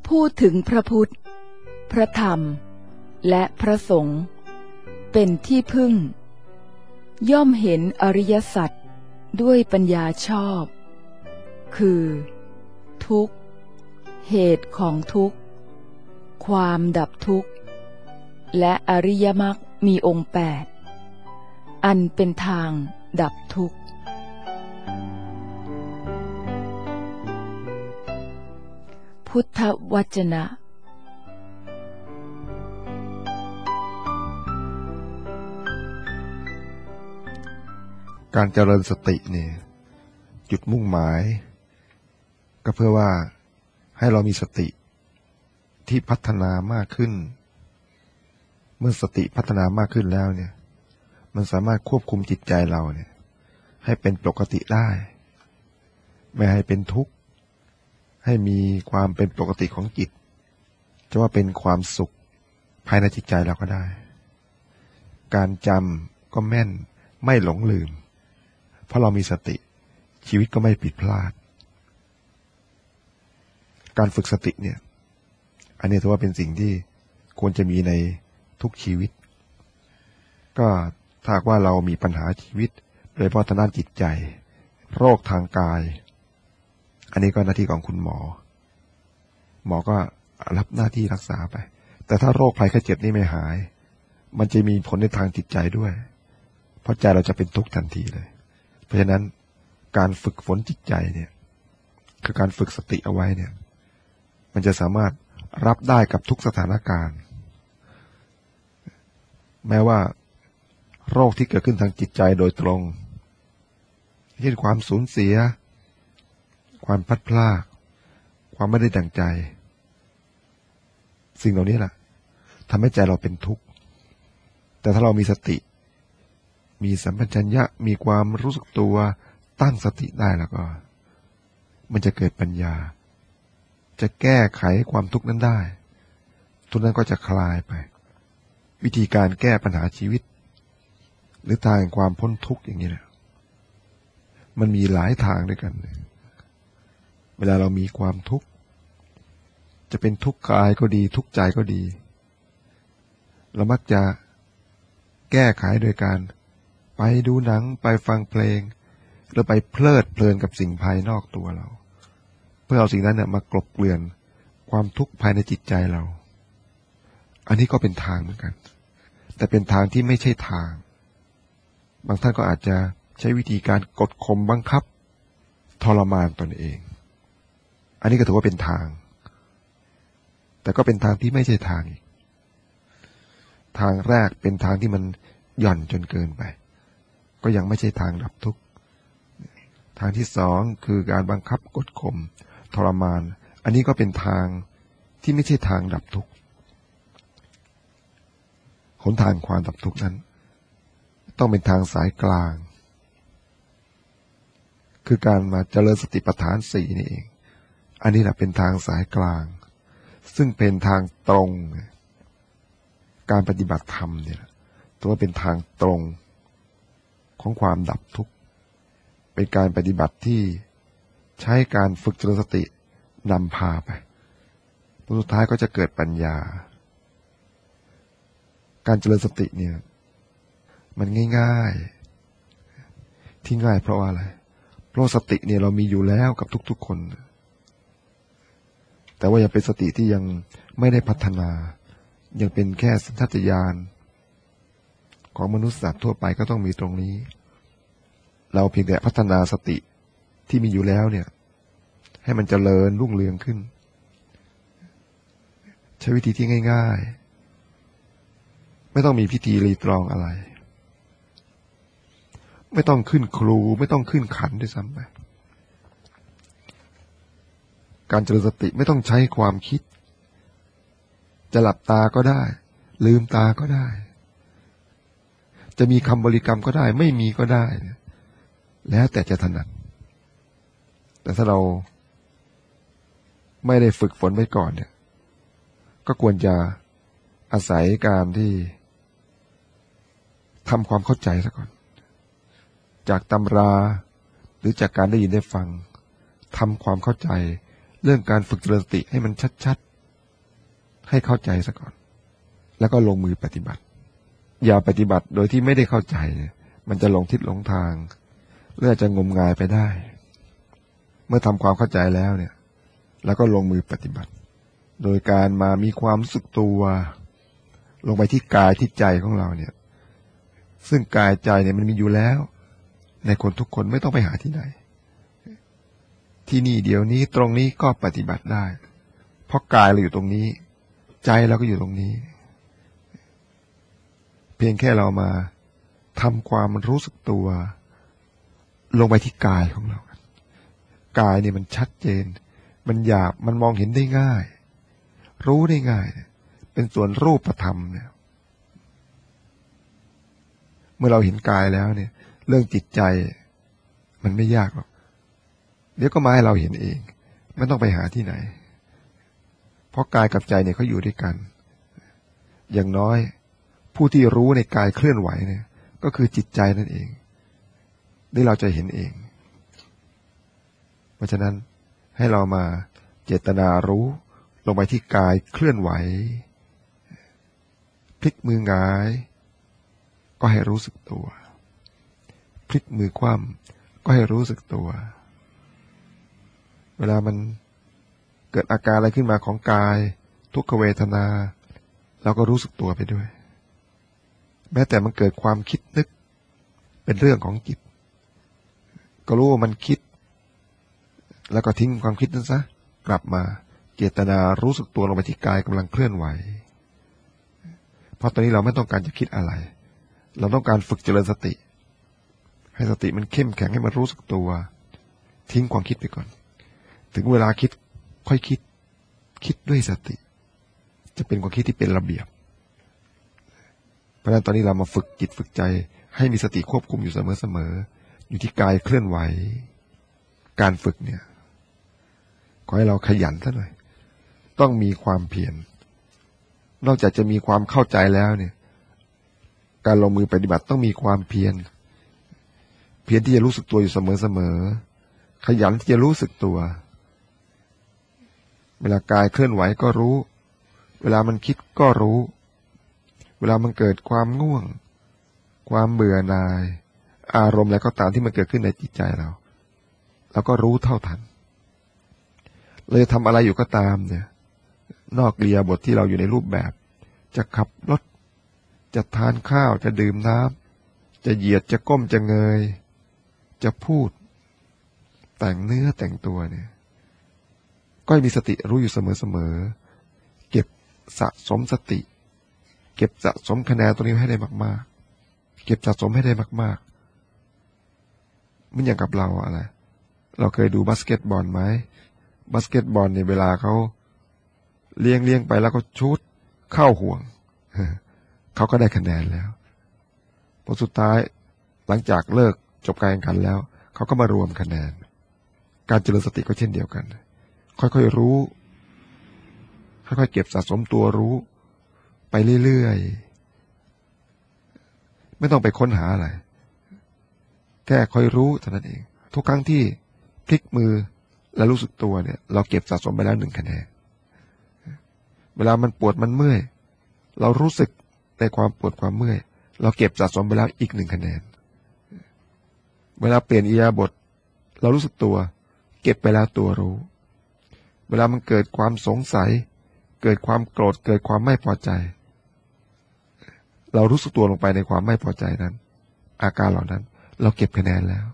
พูดถึงพระพุทธพระธรรมและพระสงฆ์เป็นที่พึ่งย่อมเห็นอริยสัจด้วยปัญญาชอบคือทุกข์เหตุของทุกข์ความดับทุกข์และอริยมรรคมีองค์8อันเป็นทางดับทุกข์พุทธวจนะการเจริญสติเนี่ยจุดมุ่งหมายก็เพื่อว่าให้เรามีสติที่พัฒนามากขึ้นเมื่อสติพัฒนามากขึ้นแล้วเนี่ยมันสามารถควบคุมจิตใจเราเนี่ยให้เป็นปกติได้ไม่ให้เป็นทุกข์ให้มีความเป็นปกติของจิตจะว่าเป็นความสุขภายในจิตใจเราก็ได้การจำก็แม่นไม่หลงลืมเพราะเรามีสติชีวิตก็ไม่ผิดพลาดการฝึกสติเนี่ยอันนี้ถือว่าเป็นสิ่งที่ควรจะมีในทุกชีวิตก็ถ้าว่าเรามีปัญหาชีวิตโดยเฉพาะทางด้านจิตใจโรคทางกายอันนี้ก็หน้าที่ของคุณหมอก็รับหน้าที่รักษาไปแต่ถ้าโรคภัยไข้เจ็บนี่ไม่หายมันจะมีผลในทางจิตใจด้วยเพราะใจเราจะเป็นทุกข์ทันทีเลยเพราะฉะนั้นการฝึกฝนจิตใจเนี่ยคือการฝึกสติเอาไว้เนี่ยมันจะสามารถรับได้กับทุกสถานการณ์แม้ว่าโรคที่เกิดขึ้นทางจิตใจโดยตรงเช่นความสูญเสียความพลัดพรากความไม่ได้ดั่งใจสิ่งเหล่านี้แหละทำให้ใจเราเป็นทุกข์แต่ถ้าเรามีสติมีสัมปชัญญะมีความรู้สึกตัวตั้งสติได้แล้วก็มันจะเกิดปัญญาจะแก้ไขความทุกข์นั้นได้ทุกนั้นก็จะคลายไปวิธีการแก้ปัญหาชีวิตหรือทางความพ้นทุกข์อย่างนี้นะมันมีหลายทางด้วยกันเวลาเรามีความทุกข์จะเป็นทุกข์กายก็ดีทุกข์ใจก็ดีเรามักจะแก้ไขโดยการไปดูหนังไปฟังเพลงหรือไปเพลิดเพลินกับสิ่งภายนอกตัวเราเพื่อเอาสิ่งนั้นเนี่ยมากลบเกลื่อนความทุกข์ภายในจิตใจเราอันนี้ก็เป็นทางเหมือนกันแต่เป็นทางที่ไม่ใช่ทางบางท่านก็อาจจะใช้วิธีการกดข่มบังคับทรมานตนเองอันนี้ก็ถือว่าเป็นทางแต่ก็เป็นทางที่ไม่ใช่ทางอีกทางแรกเป็นทางที่มันหย่อนจนเกินไปก็ยังไม่ใช่ทางดับทุกข์ทางที่สองคือการบังคับกดข่มทรมานอันนี้ก็เป็นทางที่ไม่ใช่ทางดับทุกข์หนทางความดับทุกข์นั้นต้องเป็นทางสายกลางคือการมาเจริญสติปัฏฐาน4นี่เองอันนี้แหละเป็นทางสายกลางซึ่งเป็นทางตรงการปฏิบัติธรรมเนี่ยถือว่าเป็นทางตรงของความดับทุกข์เป็นการปฏิบัติที่ใช้การฝึกเจริญสตินำพาไปสุดท้ายก็จะเกิดปัญญาการเจริญสติเนี่ยมันง่ายๆที่ง่ายเพราะว่าอะไรเพราะสติเนี่ยเรามีอยู่แล้วกับทุกๆคนแต่ว่ายังเป็นสติที่ยังไม่ได้พัฒนายังเป็นแค่สัญชาตญาณของมนุษย์สัตว์ทั่วไปก็ต้องมีตรงนี้เราเพียงแต่พัฒนาสติที่มีอยู่แล้วเนี่ยให้มันเจริญรุ่งเรืองขึ้นใช้วิธีที่ง่ายๆไม่ต้องมีพิธีรีตรองอะไรไม่ต้องขึ้นครูไม่ต้องขึ้นขันด้วยซ้ำไปการเจริญสติไม่ต้องใช้ความคิดจะหลับตาก็ได้ลืมตาก็ได้จะมีคำบริกรรมก็ได้ไม่มีก็ได้แล้วแต่จะถนัดแต่ถ้าเราไม่ได้ฝึกฝนไว้ก่อนเนี่ยก็ควรจะอาศัยการที่ทำความเข้าใจซะก่อนจากตำราหรือจากการได้ยินได้ฟังทำความเข้าใจเรื่องการฝึกเจริญสติให้มันชัดให้เข้าใจซะก่อนแล้วก็ลงมือปฏิบัติอย่าปฏิบัติโดยที่ไม่ได้เข้าใจมันจะหลงทิศหลงทางหรืออาจจะงมงายไปได้เมื่อทำความเข้าใจแล้วเนี่ยแล้วก็ลงมือปฏิบัติโดยการมามีความรู้สึกตัวลงไปที่กายที่ใจของเราเนี่ยซึ่งกายใจเนี่ยมันมีอยู่แล้วในคนทุกคนไม่ต้องไปหาที่ไหนที่นี่เดี๋ยวนี้ตรงนี้ก็ปฏิบัติได้เพราะกายเราอยู่ตรงนี้ใจเราก็อยู่ตรงนี้เพียงแค่เรามาทำความรู้สึกตัวลงไปที่กายของเรากายเนี่ยมันชัดเจนมันหยาบมันมองเห็นได้ง่ายรู้ได้ง่ายเป็นส่วนรูปธรรมเนี่ยเมื่อเราเห็นกายแล้วเนี่ยเรื่องจิตใจมันไม่ยากหรอกเดี๋ยวก็มาให้เราเห็นเองไม่ต้องไปหาที่ไหนเพราะกายกับใจเนี่ยเขาอยู่ด้วยกันอย่างน้อยผู้ที่รู้ในกายเคลื่อนไหวเนี่ยก็คือจิตใจนั่นเองนี่เราจะเห็นเองเพราะฉะนั้นให้เรามาเจตนารู้ลงไปที่กายเคลื่อนไหวพลิกมือหงายก็ให้รู้สึกตัวพลิกมือคว่ำก็ให้รู้สึกตัวเวลามันเกิดอาการอะไรขึ้นมาของกายทุกขเวทนาเราก็รู้สึกตัวไปด้วยแม้แต่มันเกิดความคิดนึกเป็นเรื่องของจิตก็รู้ว่ามันคิดแล้วก็ทิ้งความคิดนั้นซะกลับมาเจตนารู้สึกตัวลงไปที่กายกำลังเคลื่อนไหวเพราะตอนนี้เราไม่ต้องการจะคิดอะไรเราต้องการฝึกเจริญสติให้สติมันเข้มแข็งให้มันรู้สึกตัวทิ้งความคิดไปก่อนถึงเวลาคิดค่อยคิดด้วยสติจะเป็นความคิดที่เป็นระเบียบเพราะฉะนั้นตอนนี้เรามาฝึกจิตฝึกใจให้มีสติควบคุมอยู่เสมออยู่ที่กายเคลื่อนไหวการฝึกเนี่ยขอให้เราขยันซะหน่อยต้องมีความเพียรนอกจากจะมีความเข้าใจแล้วเนี่ยการลงมือปฏิบัติต้องมีความเพียรที่จะรู้สึกตัวอยู่เสมอขยันที่จะรู้สึกตัวเวลากายเคลื่อนไหวก็รู้เวลามันคิดก็รู้เวลามันเกิดความง่วงความเบื่อหน่ายอารมณ์อะไรก็ตามที่มันเกิดขึ้นในจิตใจเราก็รู้เท่าทันเลยทำอะไรอยู่ก็ตามเนี่ยนอกอิริยาบถที่เราอยู่ในรูปแบบจะขับรถจะทานข้าวจะดื่มน้ำจะเหยียดจะก้มจะเงยจะพูดแต่งเนื้อแต่งตัวเนี่ยก็มีสติรู้อยู่เสมอเก็บสะสมสติเก็บสะสมคะแนนตัวนี้ให้ได้มากๆเก็บสะสมให้ได้มากๆมันอย่างกับเราอะไรเราเคยดูบาสเกตบอลไหมบาสเกตบอลเนี่ยเวลาเขาเลี้ยงไปแล้วก็ชูตเข้าห่วงเขาก็ได้คะแนนแล้วพอสุดท้ายหลังจากเลิกจบการแข่งขันแล้วเขาก็มารวมคะแนนการเจริญสติก็เช่นเดียวกันค่อยๆรู้ค่อยๆเก็บสะสมตัวรู้ไปเรื่อยๆไม่ต้องไปค้นหาอะไรแค่ค่อยรู้เท่านั้นเองทุกครั้งที่พลิกมือและรู้สึกตัวเนี่ยเราเก็บสะสมไปแล้ว1คะแนนเวลามันปวดมันเมื่อยเรารู้สึกในความปวดความเมื่อยเราเก็บสะสมไปแล้วอีก1คะแนนเวลาเปลี่ยนอิริยาบถเรารู้สึกตัวเก็บไปแล้วตัวรู้เวลามันเกิดความสงสัยเกิดความโกรธเกิดความไม่พอใจเรารู้สึกตัวลงไปในความไม่พอใจนั้นอาการเหล่านั้นเราเก็บคะแนนแล้ว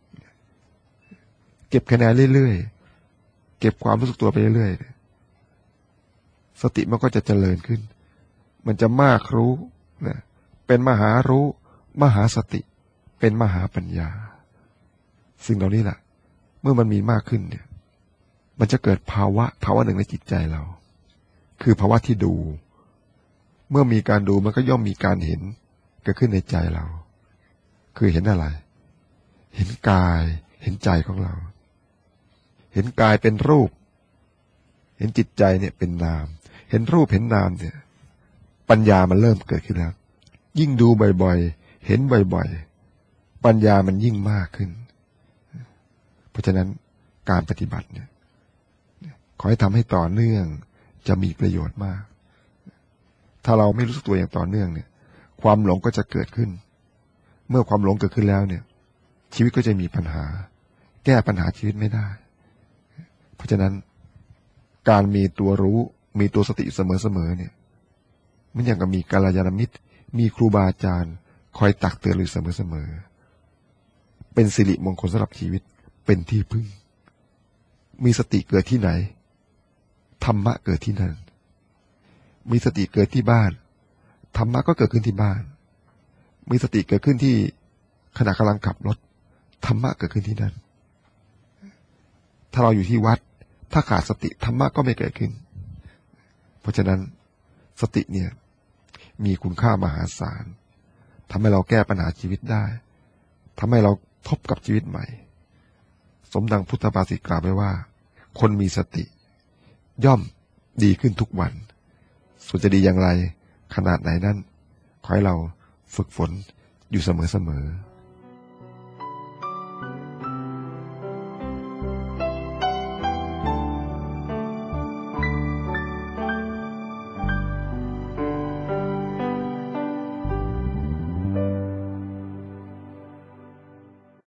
เก็บคะแนนเรื่อยๆเก็บความรู้สึกตัวไปเรื่อยๆสติมันก็จะเจริญขึ้นมันจะมากรู้นะเป็นมหารู้มหาสติเป็นมหาปัญญาสิ่งเหล่านี้แหละเมื่อมันมีมากขึ้นเนี่ยมันจะเกิดภาวะหนึ่งในจิตใจเราคือภาวะที่ดูเมื่อมีการดูมันก็ย่อมมีการเห็นเกิดขึ้นในใจเราคือเห็นอะไรเห็นกายเห็นใจของเราเห็นกายเป็นรูปเห็นจิตใจเนี่ยเป็นนามเห็นรูปเห็นนามเนี่ยปัญญามันเริ่มเกิดขึ้นแล้วยิ่งดูบ่อยๆเห็นบ่อยๆปัญญามันยิ่งมากขึ้นเพราะฉะนั้นการปฏิบัติเนี่ยขอให้ทำให้ต่อเนื่องจะมีประโยชน์มากถ้าเราไม่รู้สึกตัวอย่างต่อเนื่องเนี่ยความหลงก็จะเกิดขึ้นเมื่อความหลงเกิดขึ้นแล้วเนี่ยชีวิตก็จะมีปัญหาแก้ปัญหาชีวิตไม่ได้เพราะฉะนั้นการมีตัวรู้มีตัวสติเสมอๆเนี่ยมันอย่างกับมีกัลยาณมิตรมีครูบาอาจารย์คอยตักเตือนอยู่เสมอๆเป็นสิริมงคลสำหรับชีวิตเป็นที่พึ่งมีสติเกิดที่ไหนธรรมะเกิดที่นั่นมีสติเกิดที่บ้านธรรมะก็เกิดขึ้นที่บ้านมีสติเกิดขึ้นที่ขณะกำลังขับรถธรรมะเกิดขึ้นที่นั่นถ้าเราอยู่ที่วัดถ้าขาดสติธรรมะก็ไม่เกิดขึ้นเพราะฉะนั้นสติเนี่ยมีคุณค่ามหาศาลทำให้เราแก้ปัญหาชีวิตได้ทำให้เราพบกับชีวิตใหม่สมดังพุทธภาษิตกล่าวไว้ว่าคนมีสติย่อมดีขึ้นทุกวันส่วนจะดีอย่างไรขนาดไหนนั้นขอให้เราฝึกฝนอยู่เสมอ